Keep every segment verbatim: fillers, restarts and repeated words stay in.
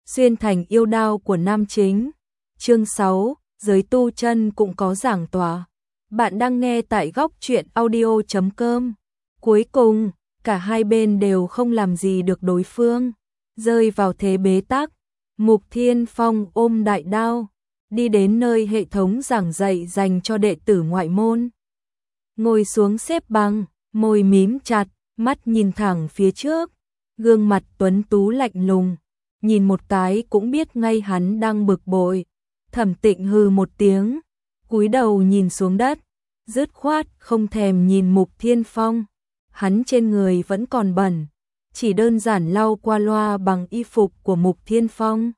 xuyên thành yêu đao của nam chính. Chương sáu, giới tu chân cũng có giảng tòa. Bạn đang nghe tại góc truyện audio chấm com. Cuối cùng, cả hai bên đều không làm gì được đối phương, rơi vào thế bế tắc. Mục Thiên Phong ôm đại đao, đi đến nơi hệ thống giảng dạy dành cho đệ tử ngoại môn. Ngồi xuống xếp bằng, môi mím chặt, mắt nhìn thẳng phía trước, gương mặt tuấn tú lạnh lùng, nhìn một cái cũng biết ngay hắn đang bực bội. Thẩm Tịnh hừ một tiếng, cúi đầu nhìn xuống đất, dứt khoát không thèm nhìn Mục Thiên Phong. Hắn trên người vẫn còn bẩn, chỉ đơn giản lau qua loa bằng y phục của Mục Thiên Phong.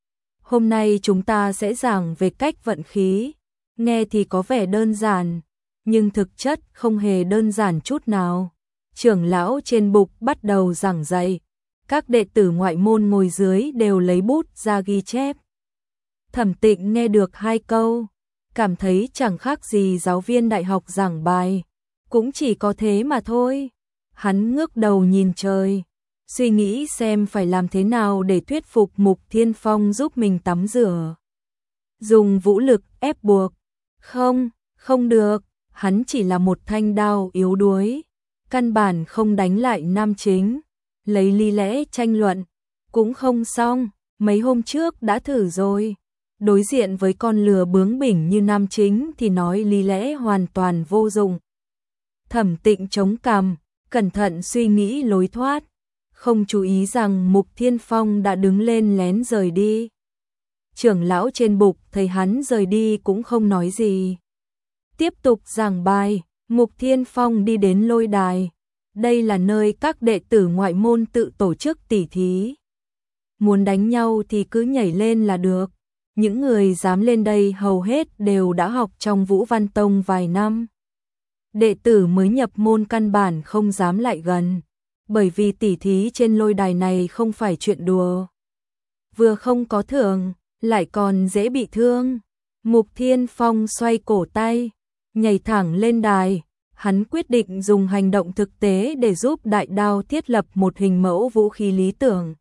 Hôm nay chúng ta sẽ giảng về cách vận khí, nghe thì có vẻ đơn giản, nhưng thực chất không hề đơn giản chút nào. Trưởng lão trên bục bắt đầu giảng dạy, các đệ tử ngoại môn ngồi dưới đều lấy bút ra ghi chép. Thẩm Tịnh nghe được hai câu, cảm thấy chẳng khác gì giáo viên đại học giảng bài, cũng chỉ có thế mà thôi. Hắn ngước đầu nhìn trời, suy nghĩ xem phải làm thế nào để thuyết phục Mục Thiên Phong giúp mình tắm rửa. Dùng vũ lực ép buộc? Không, không được, hắn chỉ là một thanh đao yếu đuối, căn bản không đánh lại nam chính. Lấy lý lẽ tranh luận, cũng không xong, mấy hôm trước đã thử rồi. Đối diện với con lừa bướng bỉnh như nam chính thì nói lý lẽ hoàn toàn vô dụng. Thẩm Tịnh chống cằm, cẩn thận suy nghĩ lối thoát, không chú ý rằng Mục Thiên Phong đã đứng lên lén rời đi. Trưởng lão trên bục thấy hắn rời đi cũng không nói gì. Tiếp tục giảng bài, Mục Thiên Phong đi đến lôi đài. Đây là nơi các đệ tử ngoại môn tự tổ chức tỉ thí. Muốn đánh nhau thì cứ nhảy lên là được. Những người dám lên đây hầu hết đều đã học trong Vũ Văn Tông vài năm. Đệ tử mới nhập môn căn bản không dám lại gần, bởi vì tỉ thí trên lôi đài này không phải chuyện đùa. Vừa không có thưởng, lại còn dễ bị thương. Mục Thiên Phong xoay cổ tay, nhảy thẳng lên đài. Hắn quyết định dùng hành động thực tế để giúp đại đao thiết lập một hình mẫu vũ khí lý tưởng.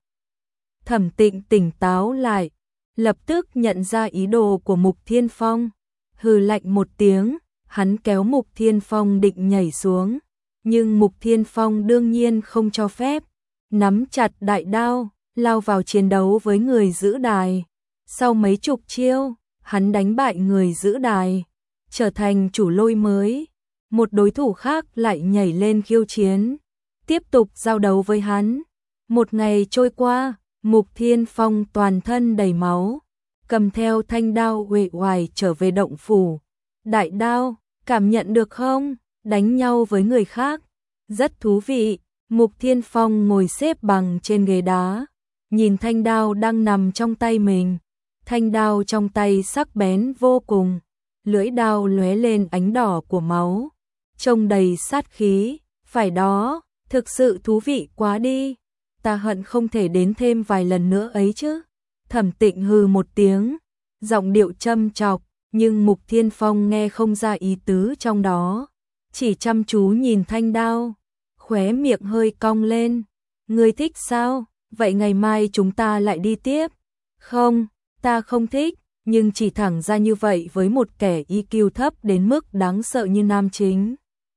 Thẩm Tịnh tỉnh táo lại, lập tức nhận ra ý đồ của Mục Thiên Phong. Hừ lạnh một tiếng, hắn kéo Mục Thiên Phong định nhảy xuống, nhưng Mục Thiên Phong đương nhiên không cho phép. Nắm chặt đại đao, lao vào chiến đấu với người giữ đài. Sau mấy chục chiêu, hắn đánh bại người giữ đài, trở thành chủ lôi mới. Một đối thủ khác lại nhảy lên khiêu chiến, tiếp tục giao đấu với hắn. Một ngày trôi qua, Mục Thiên Phong toàn thân đầy máu, cầm theo thanh đao uể oải trở về động phủ. Đại đao, cảm nhận được không? Đánh nhau với người khác, rất thú vị. Mục Thiên Phong ngồi xếp bằng trên ghế đá, nhìn thanh đao đang nằm trong tay mình. Thanh đao trong tay sắc bén vô cùng, lưỡi đao lóe lên ánh đỏ của máu, trông đầy sát khí. Phải đó, thực sự thú vị quá đi. Ta hận không thể đến thêm vài lần nữa ấy chứ. Thẩm Tịnh hừ một tiếng, giọng điệu châm chọc, nhưng Mục Thiên Phong nghe không ra ý tứ trong đó, chỉ chăm chú nhìn thanh đao, khóe miệng hơi cong lên. Ngươi thích sao? Vậy ngày mai chúng ta lại đi tiếp. Không, ta không thích, nhưng chỉ thẳng ra như vậy với một kẻ i kiu thấp đến mức đáng sợ như nam chính,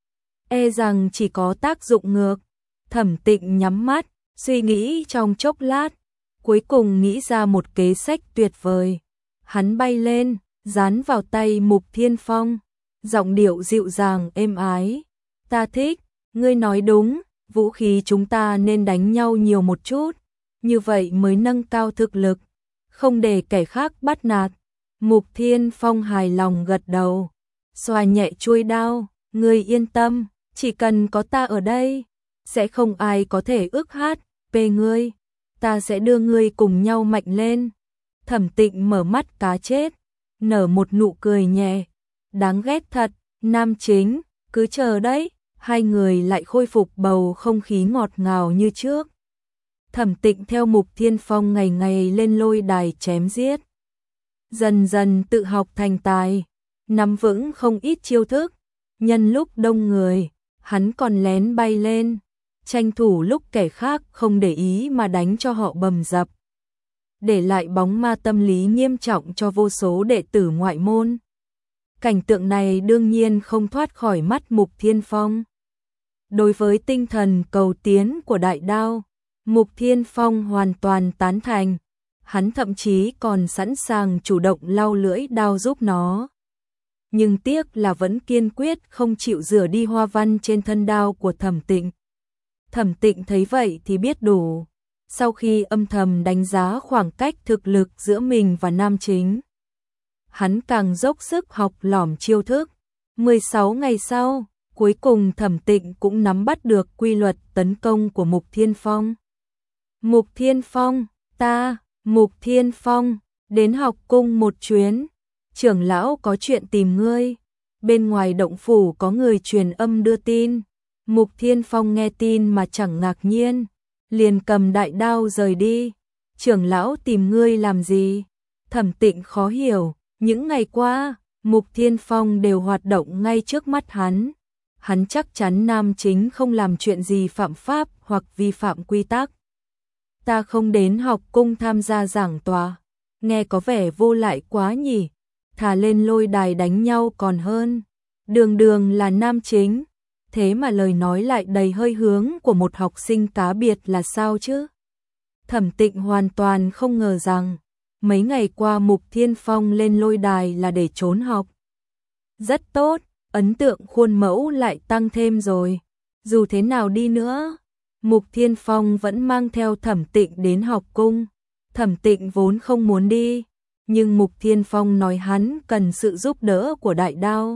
e rằng chỉ có tác dụng ngược. Thẩm Tịnh nhắm mắt, suy nghĩ trong chốc lát, cuối cùng nghĩ ra một kế sách tuyệt vời. Hắn bay lên, dán vào tay Mục Thiên Phong, giọng điệu dịu dàng êm ái. Ta thích, ngươi nói đúng, vũ khí chúng ta nên đánh nhau nhiều một chút, như vậy mới nâng cao thực lực, không để kẻ khác bắt nạt. Mục Thiên Phong hài lòng gật đầu, xoa nhẹ chuôi đao. Ngươi yên tâm, chỉ cần có ta ở đây, sẽ không ai có thể ức hát về ngươi. Ta sẽ đưa ngươi cùng nhau mạnh lên. Thẩm Tịnh mở mắt cá chết, nở một nụ cười nhẹ. Đáng ghét thật, nam chính, cứ chờ đấy. Hai người lại khôi phục bầu không khí ngọt ngào như trước. Thẩm Tịnh theo Mục Thiên Phong ngày ngày lên lôi đài chém giết, dần dần tự học thành tài, nắm vững không ít chiêu thức. Nhân lúc đông người, hắn còn lén bay lên, tranh thủ lúc kẻ khác không để ý mà đánh cho họ bầm dập. để lại bóng ma tâm lý nghiêm trọng cho vô số đệ tử ngoại môn. Cảnh tượng này đương nhiên không thoát khỏi mắt Mục Thiên Phong. Đối với tinh thần cầu tiến của đại đao, Mục Thiên Phong hoàn toàn tán thành, hắn thậm chí còn sẵn sàng chủ động lau lưỡi đao giúp nó. Nhưng tiếc là vẫn kiên quyết không chịu rửa đi hoa văn trên thân đao của Thẩm Tịnh. Thẩm Tịnh thấy vậy thì biết đủ, sau khi âm thầm đánh giá khoảng cách thực lực giữa mình và nam chính, hắn càng dốc sức học lỏm chiêu thức. mười sáu ngày sau, cuối cùng Thẩm Tịnh cũng nắm bắt được quy luật tấn công của Mục Thiên Phong. Mục Thiên Phong, ta, Mục Thiên Phong, đến học cung một chuyến, trưởng lão có chuyện tìm ngươi, bên ngoài động phủ có người truyền âm đưa tin. Mục Thiên Phong nghe tin mà chẳng ngạc nhiên, liền cầm đại đao rời đi. Trưởng lão tìm ngươi làm gì? Thẩm Tịnh khó hiểu, những ngày qua, Mục Thiên Phong đều hoạt động ngay trước mắt hắn. Hắn chắc chắn nam chính không làm chuyện gì phạm pháp hoặc vi phạm quy tắc. Ta không đến học cung tham gia giảng tòa, nghe có vẻ vô lại quá nhỉ, thà lên lôi đài đánh nhau còn hơn. Đường đường là nam chính, thế mà lời nói lại đầy hơi hướng của một học sinh cá biệt là sao chứ? Thẩm Tịnh hoàn toàn không ngờ rằng, mấy ngày qua Mục Thiên Phong lên lôi đài là để trốn học. Rất tốt, ấn tượng khuôn mẫu lại tăng thêm rồi. Dù thế nào đi nữa, Mục Thiên Phong vẫn mang theo Thẩm Tịnh đến học cung. Thẩm Tịnh vốn không muốn đi, nhưng Mục Thiên Phong nói hắn cần sự giúp đỡ của đại đao.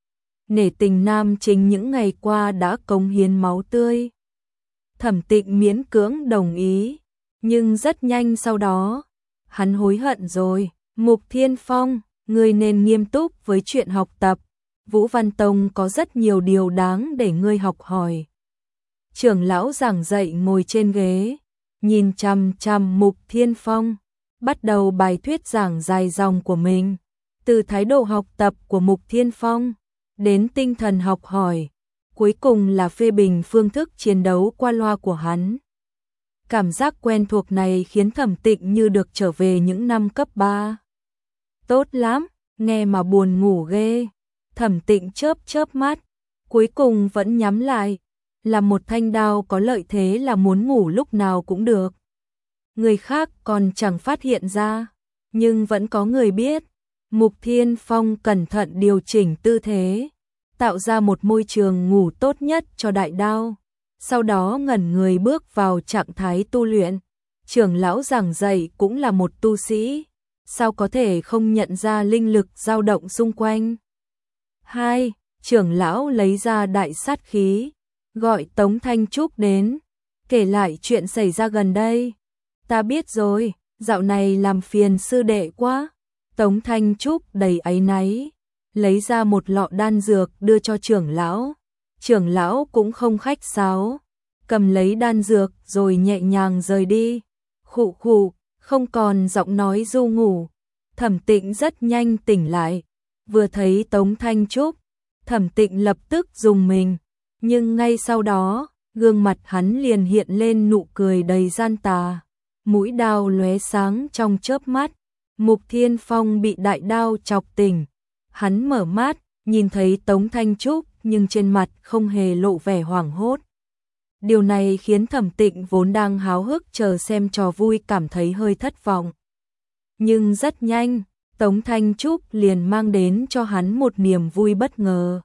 Nể tình nam chính những ngày qua đã cống hiến máu tươi. Thẩm Tịnh miễn cưỡng đồng ý, nhưng rất nhanh sau đó, hắn hối hận rồi. Mục Thiên Phong, ngươi nên nghiêm túc với chuyện học tập. Vũ Văn Tông có rất nhiều điều đáng để ngươi học hỏi. Trưởng lão giảng dạy ngồi trên ghế, nhìn chằm chằm Mục Thiên Phong, bắt đầu bài thuyết giảng dài dòng của mình. Từ thái độ học tập của Mục Thiên Phong, đến tinh thần học hỏi, cuối cùng là phê bình phương thức chiến đấu qua loa của hắn. Cảm giác quen thuộc này khiến Thẩm Tịnh như được trở về những năm cấp ba. Tốt lắm, nghe mà buồn ngủ ghê. Thẩm Tịnh chớp chớp mắt, cuối cùng vẫn nhắm lại. Là một thanh đao có lợi thế là muốn ngủ lúc nào cũng được. Người khác còn chẳng phát hiện ra, nhưng vẫn có người biết. Mục Thiên Phong cẩn thận điều chỉnh tư thế, tạo ra một môi trường ngủ tốt nhất cho đại đao. Sau đó ngẩn người bước vào trạng thái tu luyện. Trưởng lão giảng dạy cũng là một tu sĩ, sao có thể không nhận ra linh lực dao động xung quanh. Hai, trưởng lão lấy ra đại sát khí, gọi Tống Thanh Trúc đến, kể lại chuyện xảy ra gần đây. Ta biết rồi, dạo này làm phiền sư đệ quá. Tống Thanh Trúc đầy áy náy, lấy ra một lọ đan dược đưa cho trưởng lão. Trưởng lão cũng không khách sáo, cầm lấy đan dược rồi nhẹ nhàng rời đi. Khụ khụ, không còn giọng nói du ngủ. Thẩm Tịnh rất nhanh tỉnh lại, vừa thấy Tống Thanh Trúc, Thẩm Tịnh lập tức rùng mình, nhưng ngay sau đó, gương mặt hắn liền hiện lên nụ cười đầy gian tà, mũi đao lóe sáng trong chớp mắt. Mục Thiên Phong bị đại đao chọc tỉnh, hắn mở mắt, nhìn thấy Tống Thanh Trúc nhưng trên mặt không hề lộ vẻ hoảng hốt. Điều này khiến Thẩm Tịnh vốn đang háo hức chờ xem trò vui cảm thấy hơi thất vọng. Nhưng rất nhanh, Tống Thanh Trúc liền mang đến cho hắn một niềm vui bất ngờ.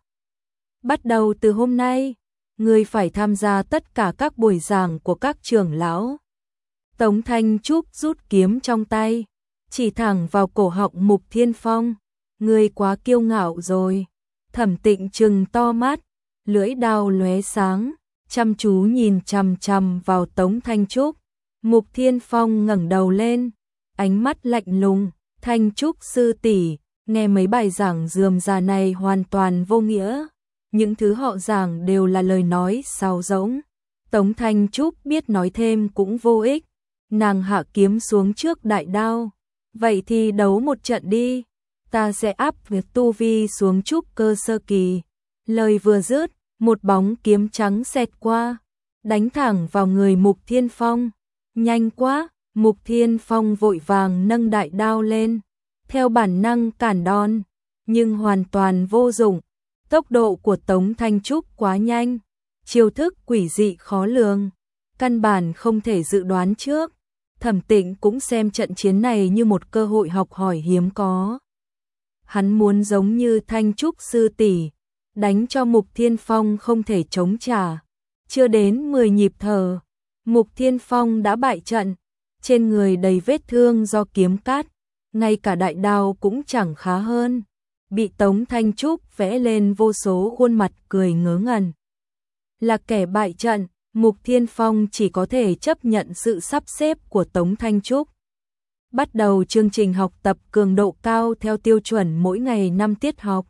Bắt đầu từ hôm nay, ngươi phải tham gia tất cả các buổi giảng của các trưởng lão. Tống Thanh Trúc rút kiếm trong tay, chỉ thẳng vào cổ họng Mục Thiên Phong. Ngươi quá kiêu ngạo rồi. Thẩm Tịnh trừng to mắt, lưỡi đao lóe sáng, chăm chú nhìn chằm chằm vào Tống Thanh Trúc. Mục Thiên Phong ngẩng đầu lên, ánh mắt lạnh lùng. Thanh Trúc sư tỷ, nghe mấy bài giảng rườm rà này hoàn toàn vô nghĩa. Những thứ họ giảng đều là lời nói sáo rỗng. Tống Thanh Trúc biết nói thêm cũng vô ích. Nàng hạ kiếm xuống trước đại đao. Vậy thì đấu một trận đi. Ta sẽ áp việc tu vi xuống trúc cơ sơ kỳ. Lời vừa dứt, một bóng kiếm trắng xẹt qua, đánh thẳng vào người Mục Thiên Phong. Nhanh quá, Mục Thiên Phong vội vàng nâng đại đao lên, theo bản năng cản đòn, nhưng hoàn toàn vô dụng. Tốc độ của Tống Thanh Trúc quá nhanh, chiêu thức quỷ dị khó lường, căn bản không thể dự đoán trước. Thẩm Tịnh cũng xem trận chiến này như một cơ hội học hỏi hiếm có. Hắn muốn giống như Thanh Trúc sư tỷ, đánh cho Mục Thiên Phong không thể chống trả. Chưa đến mười nhịp thở, Mục Thiên Phong đã bại trận, trên người đầy vết thương do kiếm cắt, ngay cả đại đao cũng chẳng khá hơn, bị Tống Thanh Trúc vẽ lên vô số khuôn mặt cười ngớ ngẩn. Là kẻ bại trận, Mục Thiên Phong chỉ có thể chấp nhận sự sắp xếp của Tống Thanh Trúc. Bắt đầu chương trình học tập cường độ cao theo tiêu chuẩn mỗi ngày năm tiết học.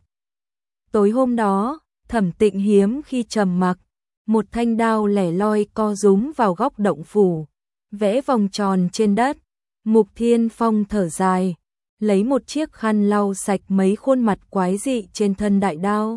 Tối hôm đó, Thẩm Tịnh hiếm khi trầm mặc, một thanh đao lẻ loi co rúm vào góc động phủ, vẽ vòng tròn trên đất. Mục Thiên Phong thở dài, lấy một chiếc khăn lau sạch mấy khuôn mặt quái dị trên thân đại đao.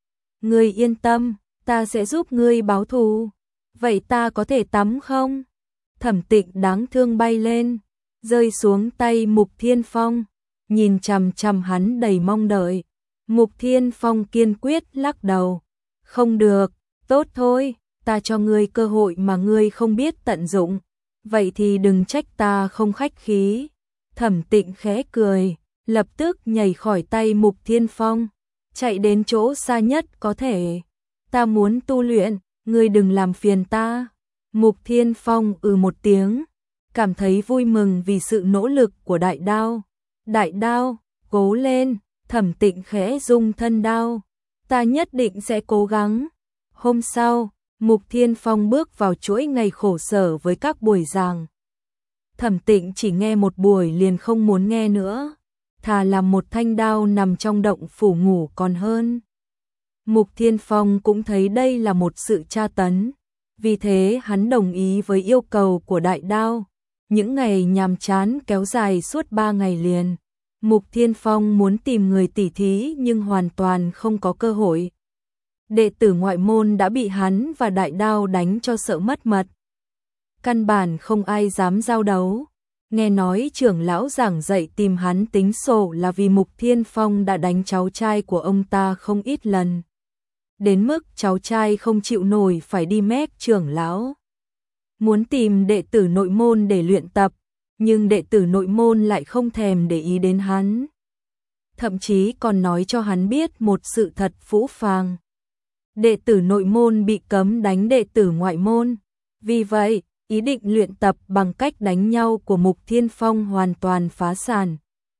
Ngươi yên tâm, ta sẽ giúp ngươi báo thù. Vậy ta có thể tắm không? Thẩm Tịnh đáng thương bay lên, rơi xuống tay Mục Thiên Phong, nhìn chằm chằm hắn đầy mong đợi. Mục Thiên Phong kiên quyết lắc đầu. Không được, tốt thôi, ta cho ngươi cơ hội mà ngươi không biết tận dụng. Vậy thì đừng trách ta không khách khí. Thẩm Tịnh khẽ cười, lập tức nhảy khỏi tay Mục Thiên Phong, chạy đến chỗ xa nhất có thể. Ta muốn tu luyện, ngươi đừng làm phiền ta. Mục Thiên Phong ừ một tiếng, cảm thấy vui mừng vì sự nỗ lực của đại đao. Đại đao, cố lên. Thẩm Tịnh khẽ rung thân đao. Ta nhất định sẽ cố gắng. Hôm sau, Mục Thiên Phong bước vào chuỗi ngày khổ sở với các buổi giảng. Thẩm Tịnh chỉ nghe một buổi liền không muốn nghe nữa, thà làm một thanh đao nằm trong động phủ ngủ còn hơn. Mục Thiên Phong cũng thấy đây là một sự tra tấn, vì thế hắn đồng ý với yêu cầu của đại đao. Những ngày nhàm chán kéo dài suốt ba ngày liền. Mục Thiên Phong muốn tìm người tỉ thí nhưng hoàn toàn không có cơ hội. Đệ tử ngoại môn đã bị hắn và đại đao đánh cho sợ mất mật. Căn bản không ai dám giao đấu. Nghe nói trưởng lão giảng dạy tìm hắn tính sổ là vì Mục Thiên Phong đã đánh cháu trai của ông ta không ít lần. Đến mức cháu trai không chịu nổi phải đi mét trưởng lão. Muốn tìm đệ tử nội môn để luyện tập, nhưng đệ tử nội môn lại không thèm để ý đến hắn. Thậm chí còn nói cho hắn biết một sự thật phũ phàng. Đệ tử nội môn bị cấm đánh đệ tử ngoại môn. Vì vậy, ý định luyện tập bằng cách đánh nhau của Mục Thiên Phong hoàn toàn phá sản.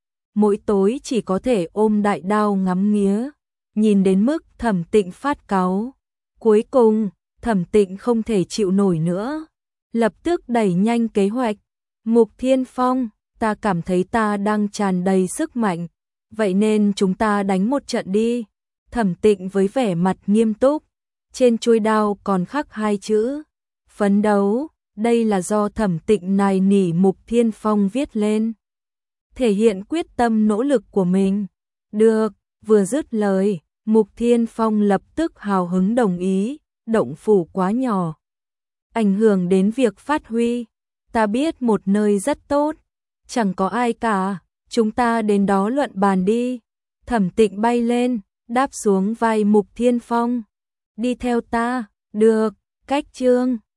Mỗi tối chỉ có thể ôm đại đao ngắm nghía, nhìn đến mức Thẩm Tịnh phát cáu. Cuối cùng, Thẩm Tịnh không thể chịu nổi nữa, lập tức đẩy nhanh kế hoạch. Mục Thiên Phong, ta cảm thấy ta đang tràn đầy sức mạnh, vậy nên chúng ta đánh một trận đi. Thẩm Tịnh với vẻ mặt nghiêm túc, trên chuôi đao còn khắc hai chữ phấn đấu. Đây là do Thẩm Tịnh nài nỉ Mục Thiên Phong viết lên, thể hiện quyết tâm nỗ lực của mình. Được, vừa dứt lời, Mục Thiên Phong lập tức hào hứng đồng ý. Động phủ quá nhỏ, ảnh hưởng đến việc phát huy. Ta biết một nơi rất tốt, chẳng có ai cả, chúng ta đến đó luận bàn đi. Thẩm Tịnh bay lên, đáp xuống vai Mục Thiên Phong. Đi theo ta. Được, cách chương.